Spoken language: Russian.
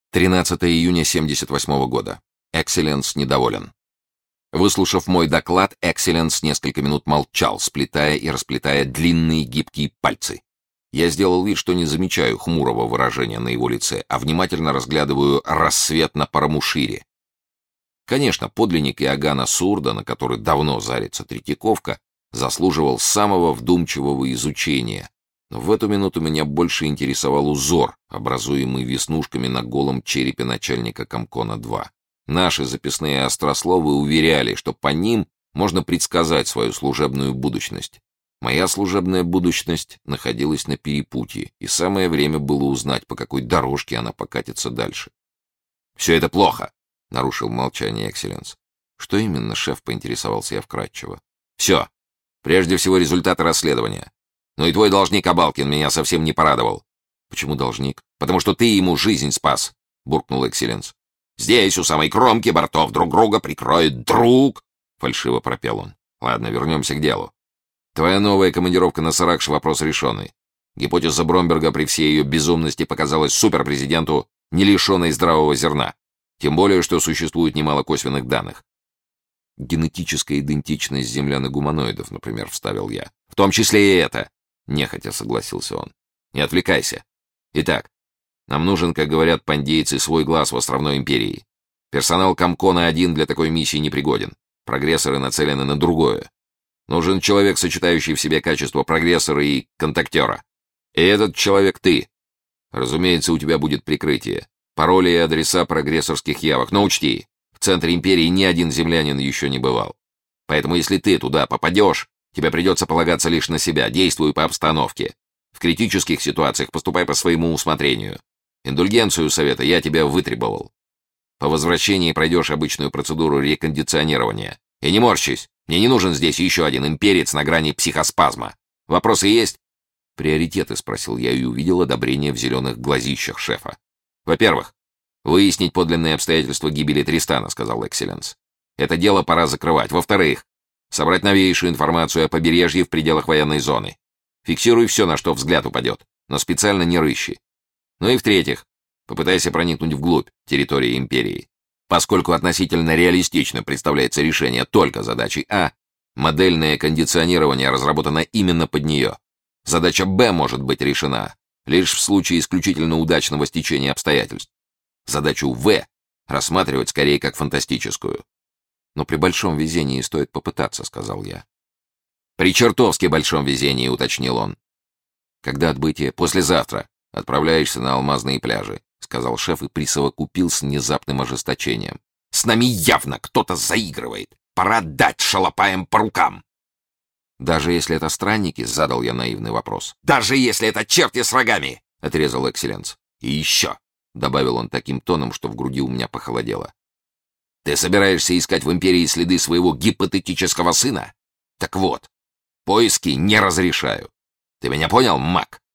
13 июня 78 года. Экселленс недоволен. Выслушав мой доклад, Экселленс несколько минут молчал, сплетая и расплетая длинные гибкие пальцы. Я сделал вид, что не замечаю хмурого выражения на его лице, а внимательно разглядываю рассвет на Парамушире. Конечно, подлинник Иоганна Сурда, на который давно зарится Третьяковка, заслуживал самого вдумчивого изучения, но в эту минуту меня больше интересовал узор, образуемый веснушками на голом черепе начальника Комкона-2. Наши записные острословы уверяли, что по ним можно предсказать свою служебную будущность. Моя служебная будущность находилась на перепутье, и самое время было узнать, по какой дорожке она покатится дальше. «Все это плохо», — нарушил молчание Экселленс. «Что именно, шеф?» — поинтересовался я вкратчиво. «Все. Прежде всего результаты расследования. Но и твой должник Абалкин меня совсем не порадовал». «Почему должник?» «Потому что ты ему жизнь спас», — буркнул Экселленс. «Здесь, у самой кромки бортов, друг друга прикроет друг», — фальшиво пропел он. «Ладно, вернемся к делу. Твоя новая командировка на Саракш — вопрос решенный. Гипотеза Бромберга при всей ее безумности показалась суперпрезиденту не лишенной здравого зерна. Тем более, что существует немало косвенных данных. Генетическая идентичность землян и гуманоидов, например, вставил я. В том числе и это, нехотя согласился он. Не отвлекайся. Итак, нам нужен, как говорят пандейцы, свой глаз в островной империи. Персонал Комкона-1 для такой миссии непригоден. Прогрессоры нацелены на другое. Нужен человек, сочетающий в себе качества прогрессора и контактера. И этот человек ты. Разумеется, у тебя будет прикрытие. Пароли и адреса прогрессорских явок. Но учти, в центре империи ни один землянин еще не бывал. Поэтому если ты туда попадешь, тебе придется полагаться лишь на себя. Действуй по обстановке. В критических ситуациях поступай по своему усмотрению. Индульгенцию совета я тебя вытребовал. По возвращении пройдешь обычную процедуру рекондиционирования. И не морщись, мне не нужен здесь еще один имперец на грани психоспазма. Вопросы есть? Приоритеты, спросил я и увидел одобрение в зеленых глазищах шефа. Во-первых, выяснить подлинные обстоятельства гибели Тристана, сказал Экселленс. Это дело пора закрывать. Во-вторых, собрать новейшую информацию о побережье в пределах военной зоны. Фиксируй все, на что взгляд упадет, но специально не рыщи. Ну и в-третьих, попытайся проникнуть вглубь территории империи. Поскольку относительно реалистично представляется решение только задачи А, модельное кондиционирование разработано именно под нее. Задача Б может быть решена лишь в случае исключительно удачного стечения обстоятельств. Задачу В рассматривать скорее как фантастическую. Но при большом везении стоит попытаться, сказал я. При чертовски большом везении, уточнил он. Когда отбытие? Послезавтра. Отправляешься на алмазные пляжи, сказал шеф и присовокупил с внезапным ожесточением. С нами явно кто-то заигрывает. Пора дать шалопаям по рукам. Даже если это странники, задал я наивный вопрос. Даже если это черти с рогами, отрезал Экселленс. И еще, добавил он таким тоном, что в груди у меня похолодело. Ты собираешься искать в империи следы своего гипотетического сына? Так вот, поиски не разрешаю. Ты меня понял, Мак?